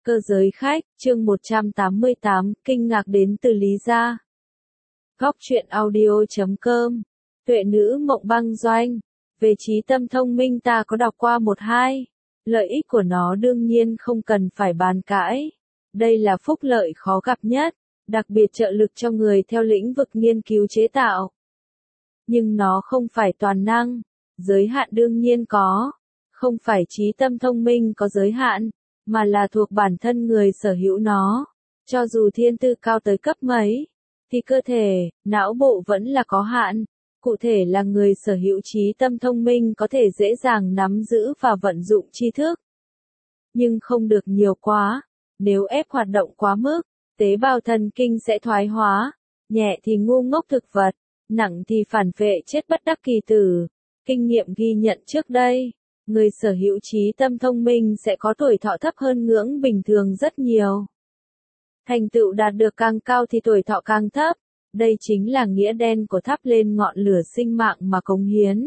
Cơ giới khách, chương 188, kinh ngạc đến từ Lý Gia. Góc truyện audio.com. Tuệ nữ mộng băng doanh. Về trí tâm thông minh ta có đọc qua một hai. Lợi ích của nó đương nhiên không cần phải bàn cãi. Đây là phúc lợi khó gặp nhất, đặc biệt trợ lực cho người theo lĩnh vực nghiên cứu chế tạo. Nhưng nó không phải toàn năng, giới hạn đương nhiên có. Không phải trí tâm thông minh có giới hạn, mà là thuộc bản thân người sở hữu nó. Cho dù thiên tư cao tới cấp mấy, thì cơ thể, não bộ vẫn là có hạn. Cụ thể là người sở hữu trí tâm thông minh có thể dễ dàng nắm giữ và vận dụng tri thức. Nhưng không được nhiều quá, nếu ép hoạt động quá mức, tế bào thần kinh sẽ thoái hóa, nhẹ thì ngu ngốc thực vật, nặng thì phản vệ chết bất đắc kỳ tử. Kinh nghiệm ghi nhận trước đây, người sở hữu trí tâm thông minh sẽ có tuổi thọ thấp hơn ngưỡng bình thường rất nhiều. Thành tựu đạt được càng cao thì tuổi thọ càng thấp, đây chính là nghĩa đen của thắp lên ngọn lửa sinh mạng mà cống hiến.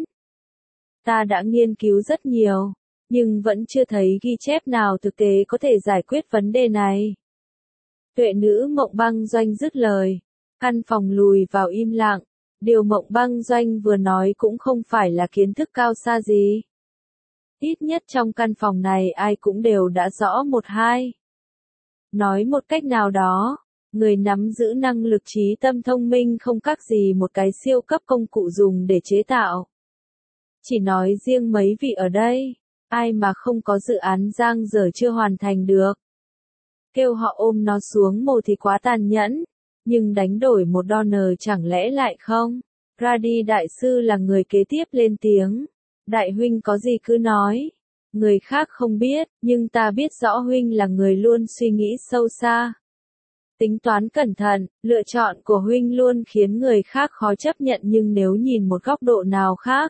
Ta đã nghiên cứu rất nhiều, nhưng vẫn chưa thấy ghi chép nào thực tế có thể giải quyết vấn đề này. Tuệ nữ mộng băng doanh dứt lời, căn phòng lùi vào im lặng, điều mộng băng doanh vừa nói cũng không phải là kiến thức cao xa gì. Ít nhất trong căn phòng này ai cũng đều đã rõ một hai. Nói một cách nào đó, người nắm giữ năng lực trí tâm thông minh không khác gì một cái siêu cấp công cụ dùng để chế tạo. Chỉ nói riêng mấy vị ở đây, ai mà không có dự án dang dở chưa hoàn thành được. Kêu họ ôm nó xuống mồ thì quá tàn nhẫn, nhưng đánh đổi một $1 chẳng lẽ lại không? Radi đại sư là người kế tiếp lên tiếng. Đại huynh có gì cứ nói. Người khác không biết, nhưng ta biết rõ huynh là người luôn suy nghĩ sâu xa. Tính toán cẩn thận, lựa chọn của huynh luôn khiến người khác khó chấp nhận, nhưng nếu nhìn một góc độ nào khác,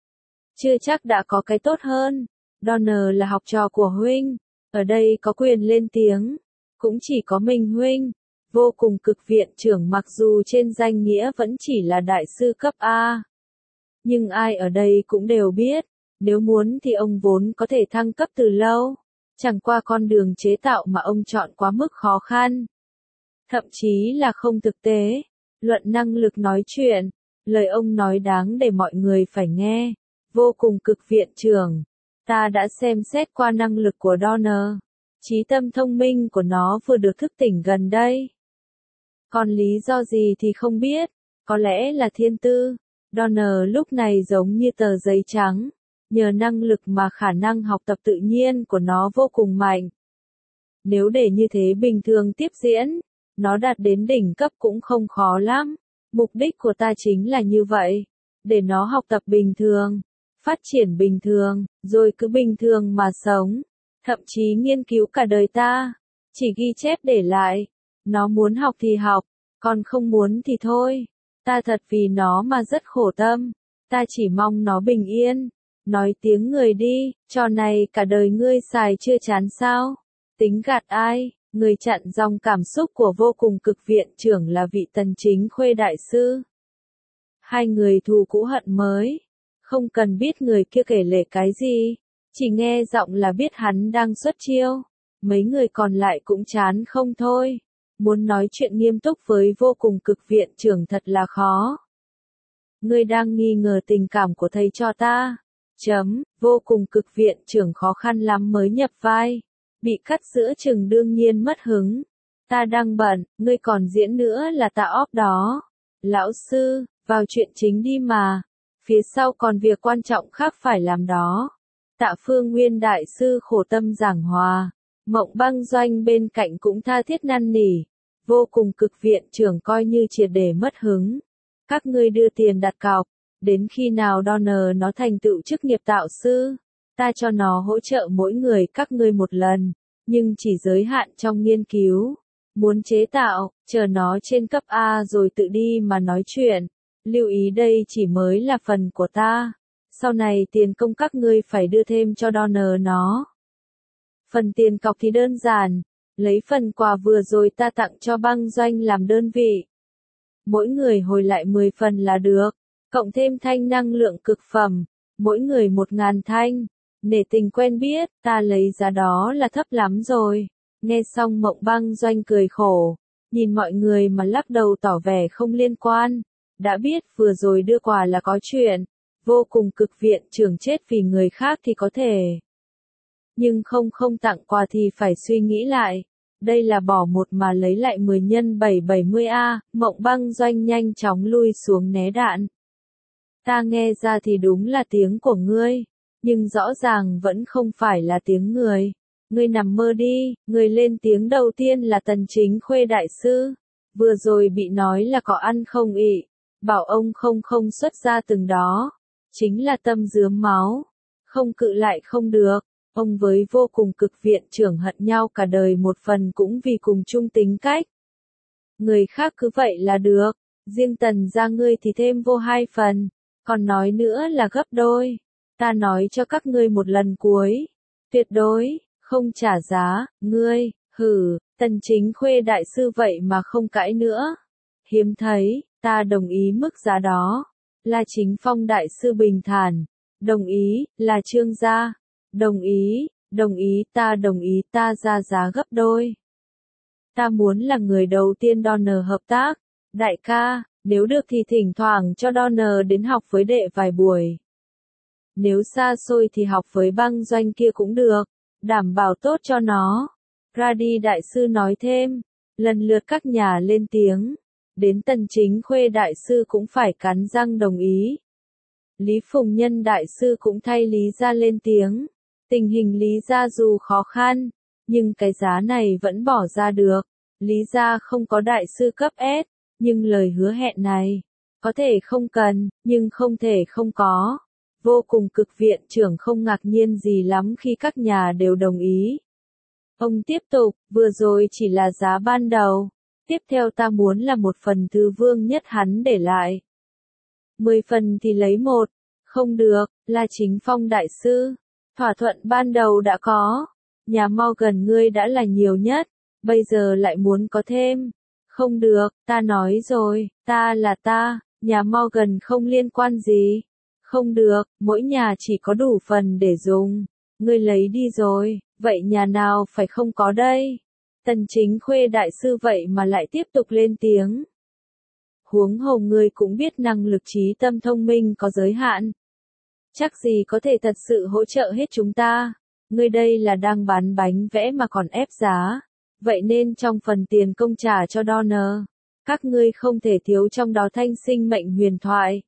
chưa chắc đã có cái tốt hơn. Donner là học trò của huynh, ở đây có quyền lên tiếng, cũng chỉ có mình huynh. Vô cùng cực viện trưởng mặc dù trên danh nghĩa vẫn chỉ là đại sư cấp A. Nhưng ai ở đây cũng đều biết, nếu muốn thì ông vốn có thể thăng cấp từ lâu. Chẳng qua con đường chế tạo mà ông chọn quá mức khó khăn. Thậm chí là không thực tế. Luận năng lực nói chuyện, lời ông nói đáng để mọi người phải nghe. Vô cùng cực viện trưởng, ta đã xem xét qua năng lực của Donner. Trí tâm thông minh của nó vừa được thức tỉnh gần đây. Còn lý do gì thì không biết, có lẽ là thiên tư. Donner lúc này giống như tờ giấy trắng, nhờ năng lực mà khả năng học tập tự nhiên của nó vô cùng mạnh. Nếu để như thế bình thường tiếp diễn, nó đạt đến đỉnh cấp cũng không khó lắm. Mục đích của ta chính là như vậy, để nó học tập bình thường, phát triển bình thường, rồi cứ bình thường mà sống, thậm chí nghiên cứu cả đời ta, chỉ ghi chép để lại. Nó muốn học thì học, còn không muốn thì thôi. Ta thật vì nó mà rất khổ tâm. Ta chỉ mong nó bình yên. Nói tiếng người đi, trò này cả đời ngươi xài chưa chán sao? Tính gạt ai? Người chặn dòng cảm xúc của vô cùng cực viện trưởng là vị Tần Chính Khuê đại sư. Hai người thù cũ hận mới. Không cần biết người kia kể lể cái gì, chỉ nghe giọng là biết hắn đang xuất chiêu. Mấy người còn lại cũng chán không thôi. Muốn nói chuyện nghiêm túc với vô cùng cực viện trưởng thật là khó. Ngươi đang nghi ngờ tình cảm của thầy cho ta. Vô cùng cực viện trưởng khó khăn lắm mới nhập vai. Bị cắt giữa chừng đương nhiên mất hứng. Ta đang bận, ngươi còn diễn nữa là ta óp đó. Lão sư, vào chuyện chính đi mà. Phía sau còn việc quan trọng khác phải làm đó. Tạ Phương Nguyên đại sư khổ tâm giảng hòa. Mộng băng doanh bên cạnh cũng tha thiết năn nỉ. Vô cùng cực viện trưởng coi như triệt để mất hứng. Các ngươi đưa tiền đặt cọc, đến khi nào Donner nó thành tựu chức nghiệp tạo sư, ta cho nó hỗ trợ mỗi người các ngươi một lần, nhưng chỉ giới hạn trong nghiên cứu. Muốn chế tạo, chờ nó trên cấp A rồi tự đi mà nói chuyện. Lưu ý đây chỉ mới là phần của ta. Sau này tiền công các ngươi phải đưa thêm cho Donner nó. Phần tiền cọc thì đơn giản. Lấy phần quà vừa rồi ta tặng cho băng doanh làm đơn vị. Mỗi người hồi lại 10 phần là được. Cộng thêm thanh năng lượng cực phẩm. Mỗi người 1000 thanh. Nể tình quen biết, ta lấy giá đó là thấp lắm rồi. Nghe xong Mộng Băng Doanh cười khổ, nhìn mọi người mà lắc đầu tỏ vẻ không liên quan. Đã biết vừa rồi đưa quà là có chuyện, vô cùng cực viện trưởng chết vì người khác thì có thể. Nhưng không tặng quà thì phải suy nghĩ lại. Đây là bỏ một mà lấy lại 10 nhân 770A, Mộng Băng Doanh nhanh chóng lui xuống né đạn. Ta nghe ra thì đúng là tiếng của ngươi, nhưng rõ ràng vẫn không phải là tiếng người. Ngươi nằm mơ đi, người lên tiếng đầu tiên là Tần Chính Khuê đại sư. Vừa rồi bị nói là có ăn không ị, bảo ông không xuất ra từng đó. Chính là tâm dướm máu, không cự lại không được. Ông với vô cùng cực viện trưởng hận nhau cả đời một phần cũng vì cùng chung tính cách. Người khác cứ vậy là được, riêng Tần gia ngươi thì thêm vô 2 phần, còn nói nữa là gấp đôi. Ta nói cho các ngươi một lần cuối, tuyệt đối không trả giá, ngươi, hử, Tần Chính Khuê đại sư vậy mà không cãi nữa. Hiếm thấy, ta đồng ý mức giá đó. La Chính Phong đại sư bình thản, đồng ý, là Trương gia, đồng ý, ta đồng ý, ta ra giá gấp đôi. Ta muốn là người đầu tiên Donner hợp tác, đại ca, nếu được thì thỉnh thoảng cho Donner đến học với đệ vài buổi. Nếu xa xôi thì học với Băng Doanh kia cũng được, đảm bảo tốt cho nó. Radi đại sư nói thêm, lần lượt các nhà lên tiếng, đến Tần Chính Khuê đại sư cũng phải cắn răng đồng ý. Lý Phùng Nhân đại sư cũng thay Lý gia lên tiếng, tình hình Lý gia dù khó khăn, nhưng cái giá này vẫn bỏ ra được. Lý gia không có đại sư cấp S, nhưng lời hứa hẹn này, có thể không cần, nhưng không thể không có. Vô cùng cực viện trưởng không ngạc nhiên gì lắm khi các nhà đều đồng ý. Ông tiếp tục, vừa rồi chỉ là giá ban đầu. Tiếp theo ta muốn là 1 phần thứ Vương Nhất hắn để lại. 10 phần thì lấy 1. Không được, là Chính Phong đại sư. Thỏa thuận ban đầu đã có. Nhà Morgan ngươi đã là nhiều nhất. Bây giờ lại muốn có thêm. Không được, ta nói rồi, ta là ta. Nhà Morgan không liên quan gì. Không được, mỗi nhà chỉ có đủ phần để dùng. Ngươi lấy đi rồi, vậy nhà nào phải không có đây? Tần Chính Khuê đại sư vậy mà lại tiếp tục lên tiếng. Huống hồ ngươi cũng biết năng lực trí tâm thông minh có giới hạn. Chắc gì có thể thật sự hỗ trợ hết chúng ta. Ngươi đây là đang bán bánh vẽ mà còn ép giá. Vậy nên trong phần tiền công trả cho Donner, các ngươi không thể thiếu trong đó thanh sinh mệnh huyền thoại.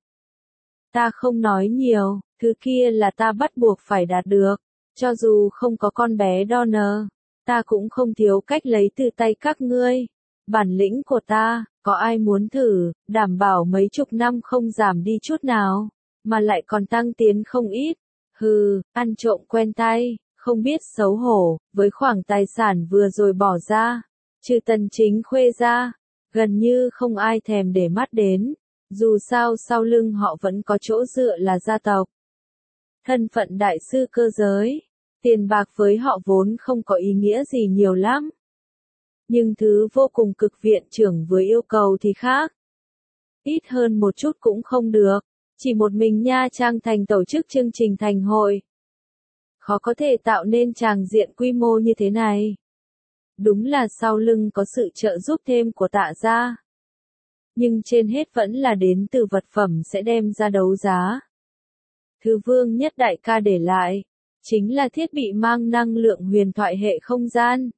Ta không nói nhiều, thứ kia là ta bắt buộc phải đạt được. Cho dù không có con bé Donner, ta cũng không thiếu cách lấy từ tay các ngươi. Bản lĩnh của ta, có ai muốn thử, đảm bảo mấy chục năm không giảm đi chút nào, mà lại còn tăng tiến không ít. Hừ, ăn trộm quen tay, không biết xấu hổ, với khoản tài sản vừa rồi bỏ ra, trừ Tần Chính Khuê ra, gần như không ai thèm để mắt đến. Dù sao sau lưng họ vẫn có chỗ dựa là gia tộc. Thân phận đại sư cơ giới, tiền bạc với họ vốn không có ý nghĩa gì nhiều lắm. Nhưng thứ vô cùng cực viện trưởng với yêu cầu thì khác. Ít hơn một chút cũng không được, chỉ một mình Nha Trang Thành tổ chức chương trình thành hội. Khó có thể tạo nên tràng diện quy mô như thế này. Đúng là sau lưng có sự trợ giúp thêm của Tạ gia. Nhưng trên hết vẫn là đến từ vật phẩm sẽ đem ra đấu giá. Thứ Vương Nhất đại ca để lại, chính là thiết bị mang năng lượng huyền thoại hệ không gian.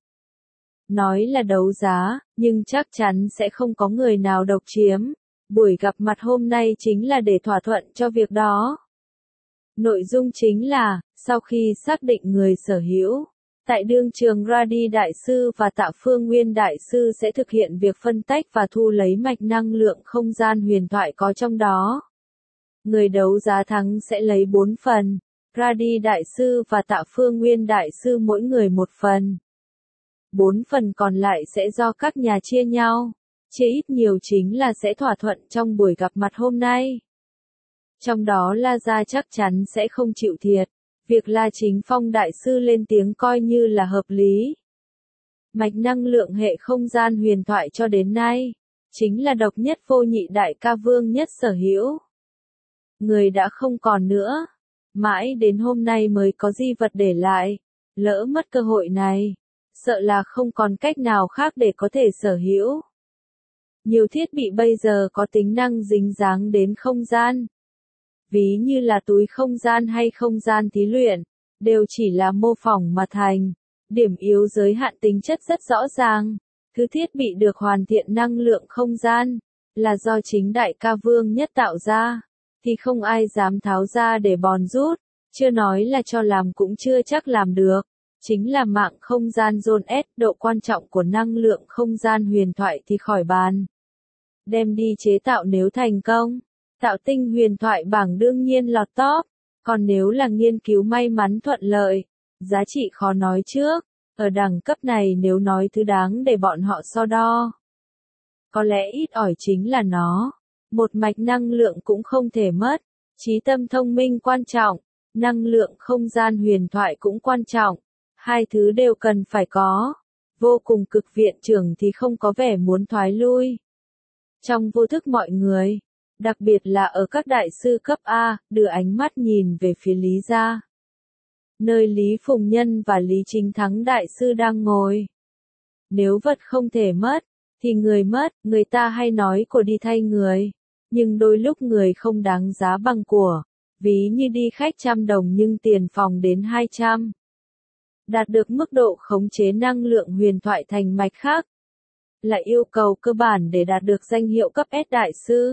Nói là đấu giá, nhưng chắc chắn sẽ không có người nào độc chiếm. Buổi gặp mặt hôm nay chính là để thỏa thuận cho việc đó. Nội dung chính là, sau khi xác định người sở hữu, tại đương trường Radi Đại Sư và Tạ Phương Nguyên Đại Sư sẽ thực hiện việc phân tách và thu lấy mạch năng lượng không gian huyền thoại có trong đó. Người đấu giá thắng sẽ lấy 4 phần, Radi Đại Sư và Tạ Phương Nguyên Đại Sư mỗi người 1 phần. 4 phần còn lại sẽ do các nhà chia nhau, chia ít nhiều chính là sẽ thỏa thuận trong buổi gặp mặt hôm nay. Trong đó La Gia chắc chắn sẽ không chịu thiệt. Việc La Chính Phong đại sư lên tiếng coi như là hợp lý. Mạch năng lượng hệ không gian huyền thoại cho đến nay, chính là độc nhất vô nhị đại ca Vương Nhất sở hữu. Người đã không còn nữa, mãi đến hôm nay mới có di vật để lại, lỡ mất cơ hội này, sợ là không còn cách nào khác để có thể sở hữu. Nhiều thiết bị bây giờ có tính năng dính dáng đến không gian. Ví như là túi không gian hay không gian thí luyện, đều chỉ là mô phỏng mà thành. Điểm yếu giới hạn tính chất rất rõ ràng. Thứ thiết bị được hoàn thiện năng lượng không gian, là do chính Đại ca Vương Nhất tạo ra, thì không ai dám tháo ra để bòn rút, chưa nói là cho làm cũng chưa chắc làm được. Chính là mạng không gian Zone S, độ quan trọng của năng lượng không gian huyền thoại thì khỏi bàn. Đem đi chế tạo nếu thành công, tạo tinh huyền thoại bảng đương nhiên lọt top, còn nếu là nghiên cứu may mắn thuận lợi, giá trị khó nói trước, ở đẳng cấp này nếu nói thứ đáng để bọn họ so đo. Có lẽ ít ỏi chính là nó, một mạch năng lượng cũng không thể mất, trí tâm thông minh quan trọng, năng lượng không gian huyền thoại cũng quan trọng, hai thứ đều cần phải có, vô cùng cực viện trưởng thì không có vẻ muốn thoái lui. Trong vô thức mọi người, đặc biệt là ở các đại sư cấp A, đưa ánh mắt nhìn về phía Lý gia. Nơi Lý Phùng Nhân và Lý Chính Thắng đại sư đang ngồi. Nếu vật không thể mất, thì người mất, người ta hay nói của đi thay người. Nhưng đôi lúc người không đáng giá bằng của, ví như đi khách 100 đồng nhưng tiền phòng đến 200. Đạt được mức độ khống chế năng lượng huyền thoại thành mạch khác, là yêu cầu cơ bản để đạt được danh hiệu cấp S đại sư.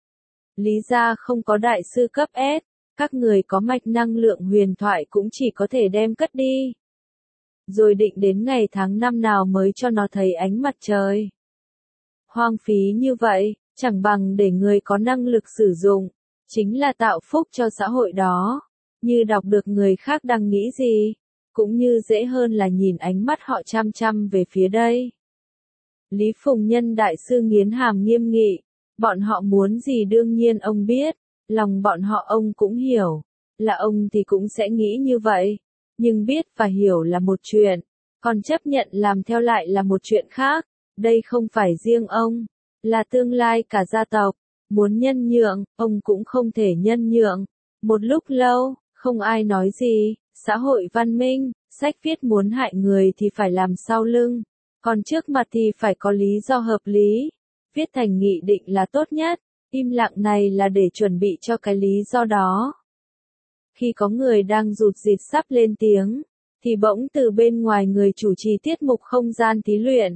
Lý gia không có đại sư cấp S, các người có mạch năng lượng huyền thoại cũng chỉ có thể đem cất đi. Rồi định đến ngày tháng năm nào mới cho nó thấy ánh mặt trời. Hoang phí như vậy, chẳng bằng để người có năng lực sử dụng, chính là tạo phúc cho xã hội đó. Như đọc được người khác đang nghĩ gì, cũng như dễ hơn là nhìn ánh mắt họ chăm chăm về phía đây. Lý Phùng Nhân đại sư nghiến hàm nghiêm nghị, bọn họ muốn gì đương nhiên ông biết, lòng bọn họ ông cũng hiểu, là ông thì cũng sẽ nghĩ như vậy, nhưng biết và hiểu là một chuyện, còn chấp nhận làm theo lại là một chuyện khác, đây không phải riêng ông, là tương lai cả gia tộc, muốn nhân nhượng, ông cũng không thể nhân nhượng. Một lúc lâu, không ai nói gì, xã hội văn minh, sách viết muốn hại người thì phải làm sau lưng, còn trước mặt thì phải có lý do hợp lý, viết thành nghị định là tốt nhất, im lặng này là để chuẩn bị cho cái lý do đó. Khi có người đang rụt rịt sắp lên tiếng, thì bỗng từ bên ngoài người chủ trì tiết mục không gian thí luyện.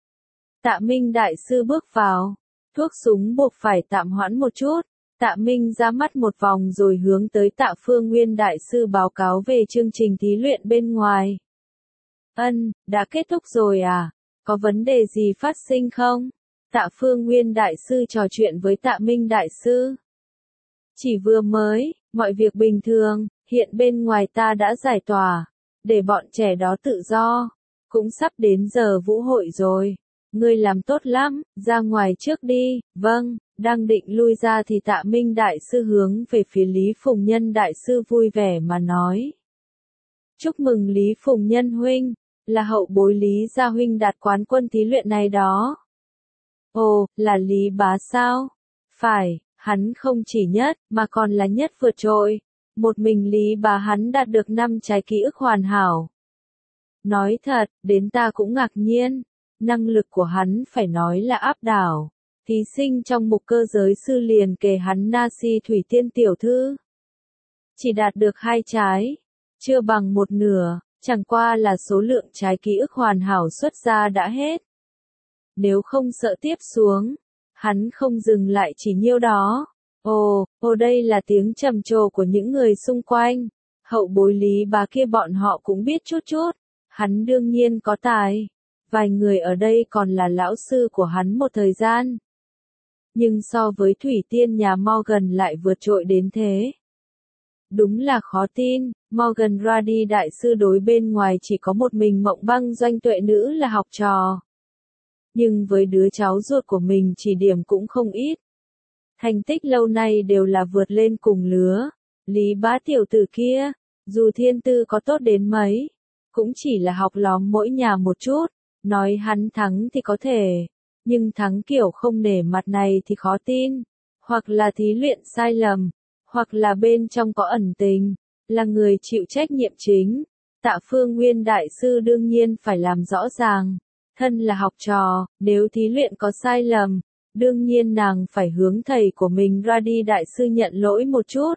Tạ Minh đại sư bước vào, thuốc súng buộc phải tạm hoãn một chút, Tạ Minh ra mắt một vòng rồi hướng tới Tạ Phương Nguyên đại sư báo cáo về chương trình thí luyện bên ngoài. Đã kết thúc rồi à? Có vấn đề gì phát sinh không? Tạ Phương Nguyên đại sư trò chuyện với Tạ Minh đại sư. Chỉ vừa mới, mọi việc bình thường, hiện bên ngoài ta đã giải tỏa, để bọn trẻ đó tự do, cũng sắp đến giờ vũ hội rồi. Ngươi làm tốt lắm, ra ngoài trước đi, vâng, đang định lui ra thì Tạ Minh đại sư hướng về phía Lý Phùng Nhân đại sư vui vẻ mà nói. Chúc mừng Lý Phùng Nhân huynh, là hậu bối Lý gia huynh đạt quán quân thí luyện này đó. Ồ, là Lý bá sao? Phải, hắn không chỉ nhất, mà còn là nhất vượt trội. Một mình Lý bá hắn đạt được 5 trái ký ức hoàn hảo. Nói thật, đến ta cũng ngạc nhiên. Năng lực của hắn phải nói là áp đảo. Thí sinh trong mục cơ giới sư liền kề hắn Nasi Thủy Tiên tiểu thư. Chỉ đạt được 2 trái. Chưa bằng một nửa, chẳng qua là số lượng trái ký ức hoàn hảo xuất ra đã hết. Nếu không sợ tiếp xuống, hắn không dừng lại chỉ nhiêu đó. Ồ đây là tiếng trầm trồ của những người xung quanh. Hậu bối Lý bá kia bọn họ cũng biết chút chút. Hắn đương nhiên có tài. Vài người ở đây còn là lão sư của hắn một thời gian. Nhưng so với Thủy Tiên nhà Morgan lại vượt trội đến thế. Đúng là khó tin, Morgan Radi đại sư đối bên ngoài chỉ có một mình Mộng Băng Doanh tuệ nữ là học trò. Nhưng với đứa cháu ruột của mình chỉ điểm cũng không ít. Thành tích lâu nay đều là vượt lên cùng lứa. Lý bá tiểu tử kia, dù thiên tư có tốt đến mấy, cũng chỉ là học lóm mỗi nhà một chút. Nói hắn thắng thì có thể, nhưng thắng kiểu không nể mặt này thì khó tin. Hoặc là thí luyện sai lầm, hoặc là bên trong có ẩn tình, là người chịu trách nhiệm chính. Tạ Phương Nguyên đại sư đương nhiên phải làm rõ ràng. Thân là học trò, nếu thí luyện có sai lầm, đương nhiên nàng phải hướng thầy của mình ra đi đại sư nhận lỗi một chút.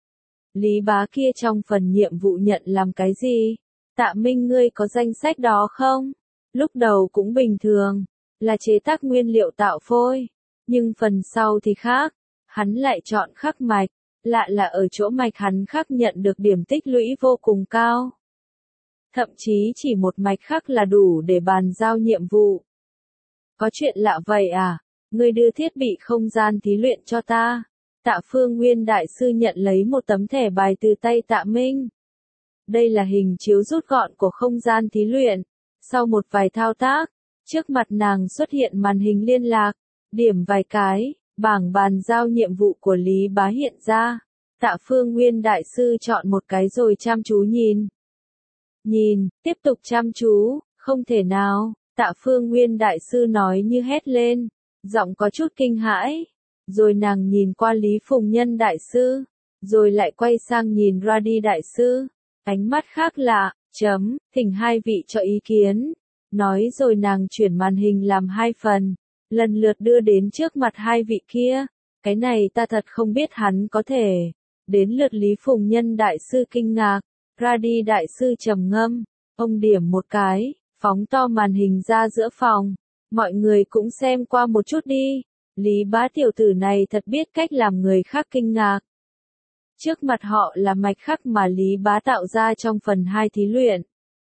Lý Bá kia trong phần nhiệm vụ nhận làm cái gì? Tạ Minh ngươi có danh sách đó không? Lúc đầu cũng bình thường, là chế tác nguyên liệu tạo phôi. Nhưng phần sau thì khác, hắn lại chọn khắc mạch, lạ là ở chỗ mạch hắn khắc nhận được điểm tích lũy vô cùng cao. Thậm chí chỉ một mạch khắc là đủ để bàn giao nhiệm vụ. Có chuyện lạ vậy à? Ngươi đưa thiết bị không gian thí luyện cho ta. Tạ Phương Nguyên đại sư nhận lấy một tấm thẻ bài từ tay Tạ Minh. Đây là hình chiếu rút gọn của không gian thí luyện. Sau một vài thao tác, trước mặt nàng xuất hiện màn hình liên lạc, điểm vài cái, bảng bàn giao nhiệm vụ của Lý Bá hiện ra. Tạ Phương Nguyên đại sư chọn một cái rồi chăm chú nhìn. Nhìn, tiếp tục chăm chú, không thể nào, Tạ Phương Nguyên đại sư nói như hét lên, giọng có chút kinh hãi. Rồi nàng nhìn qua Lý Phùng Nhân đại sư, rồi lại quay sang nhìn ra đi đại sư, ánh mắt khác lạ, thỉnh hai vị cho ý kiến. Nói rồi nàng chuyển màn hình làm hai phần, lần lượt đưa đến trước mặt hai vị kia. Cái này ta thật không biết hắn có thể. Đến lượt Lý Phùng Nhân đại sư kinh ngạc, ra đi đại sư trầm ngâm, ông điểm một cái, phóng to màn hình ra giữa phòng. Mọi người cũng xem qua một chút đi. Lý Bá tiểu tử này thật biết cách làm người khác kinh ngạc. Trước mặt họ là mạch khắc mà Lý Bá tạo ra trong phần 2 thí luyện.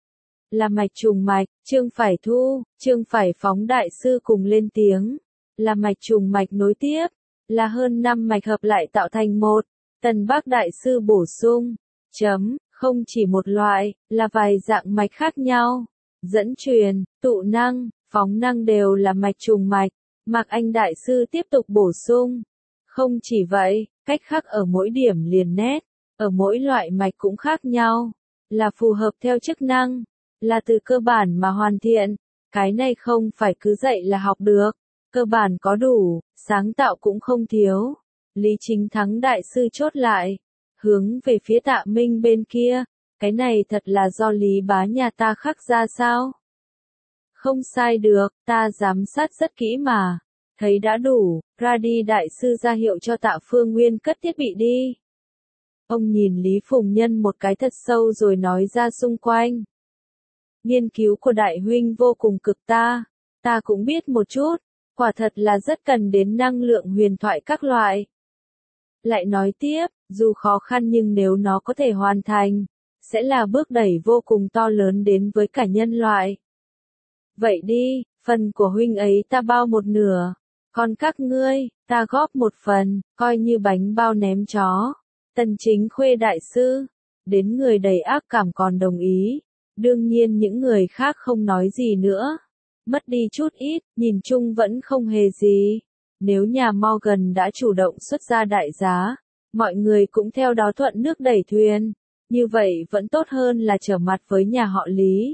Là mạch trùng mạch, Trương Phải Thu, Trương Phải Phóng đại sư cùng lên tiếng. Là mạch trùng mạch nối tiếp, là hơn 5 mạch hợp lại tạo thành một. Tần Bác đại sư bổ sung, không chỉ một loại, là vài dạng mạch khác nhau. Dẫn truyền, tụ năng, phóng năng đều là mạch trùng mạch. Mạc Anh đại sư tiếp tục bổ sung. Không chỉ vậy, cách khác ở mỗi điểm liền nét, ở mỗi loại mạch cũng khác nhau, là phù hợp theo chức năng, là từ cơ bản mà hoàn thiện. Cái này không phải cứ dạy là học được, cơ bản có đủ, sáng tạo cũng không thiếu. Lý Chính Thắng đại sư chốt lại, hướng về phía Tạ Minh bên kia, cái này thật là do Lý Bá nhà ta khắc ra sao? Không sai được, ta giám sát rất kỹ mà. Thấy đã đủ, ra đi đại sư ra hiệu cho Tạ Phương Nguyên cất thiết bị đi. Ông nhìn Lý Phùng Nhân một cái thật sâu rồi nói ra xung quanh. Nghiên cứu của đại huynh vô cùng cực ta cũng biết một chút, quả thật là rất cần đến năng lượng huyền thoại các loại. Lại nói tiếp, dù khó khăn nhưng nếu nó có thể hoàn thành, sẽ là bước đẩy vô cùng to lớn đến với cả nhân loại. Vậy đi, phần của huynh ấy ta bao một nửa, còn các ngươi, ta góp một phần, coi như bánh bao ném chó. Tần Chính Khuê đại sư, đến người đầy ác cảm còn đồng ý, đương nhiên những người khác không nói gì nữa. Mất đi chút ít, nhìn chung vẫn không hề gì. Nếu nhà Morgan đã chủ động xuất ra đại giá, mọi người cũng theo đó thuận nước đẩy thuyền, như vậy vẫn tốt hơn là trở mặt với nhà họ Lý.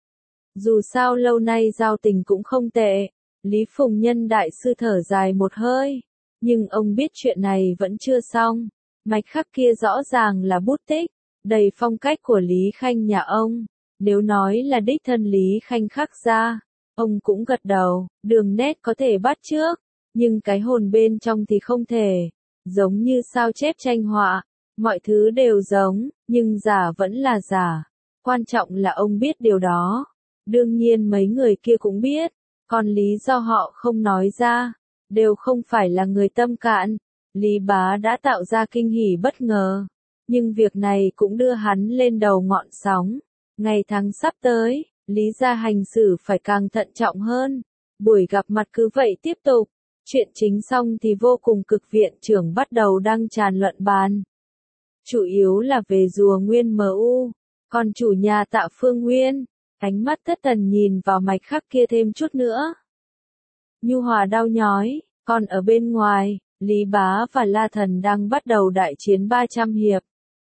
Dù sao lâu nay giao tình cũng không tệ. Lý Phùng Nhân đại sư thở dài một hơi, nhưng ông biết chuyện này vẫn chưa xong. Mạch khắc kia rõ ràng là bút tích, đầy phong cách của Lý Khanh nhà ông. Nếu nói là đích thân Lý Khanh khắc ra, ông cũng gật đầu, đường nét có thể bắt chước, nhưng cái hồn bên trong thì không thể. Giống như sao chép tranh họa, mọi thứ đều giống, nhưng giả vẫn là giả. Quan trọng là ông biết điều đó. Đương nhiên mấy người kia cũng biết, còn lý do họ không nói ra, đều không phải là người tâm cạn. Lý Bá đã tạo ra kinh hỉ bất ngờ, nhưng việc này cũng đưa hắn lên đầu ngọn sóng. Ngày tháng sắp tới, Lý gia hành xử phải càng thận trọng hơn. Buổi gặp mặt cứ vậy tiếp tục. Chuyện chính xong thì vô cùng cực viện trưởng bắt đầu đăng tràn luận bàn. Chủ yếu là về rùa Nguyên MU, còn chủ nhà Tạ Phương Nguyên, ánh mắt thất thần nhìn vào mạch khắc kia thêm chút nữa. Nhu hòa đau nhói, còn ở bên ngoài, Lý Bá và La Thần đang bắt đầu đại chiến 300 hiệp.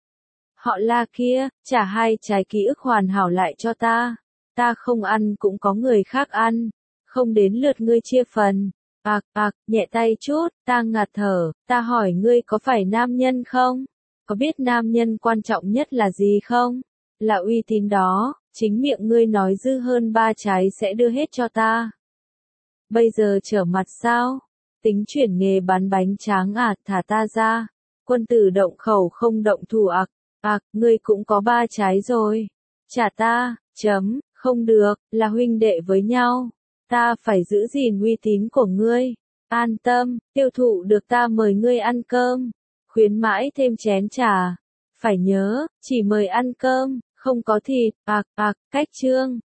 Họ La kia, trả 2 trái ký ức hoàn hảo lại cho ta không ăn cũng có người khác ăn, không đến lượt ngươi chia phần. Nhẹ tay chút, ta ngạt thở, ta hỏi ngươi có phải nam nhân không? Có biết nam nhân quan trọng nhất là gì không? là uy tín đó, chính miệng ngươi nói dư hơn 3 trái sẽ đưa hết cho ta. Bây giờ trở mặt sao? Tính chuyển nghề bán bánh tráng à, thả ta ra. Quân tử động khẩu không động thủ ặc, ngươi cũng có 3 trái rồi. Trả ta, không được, là huynh đệ với nhau. Ta phải giữ gìn uy tín của ngươi. An tâm, tiêu thụ được ta mời ngươi ăn cơm. Khuyến mãi thêm chén trà. Phải nhớ, chỉ mời ăn cơm, không có thịt, cách chương.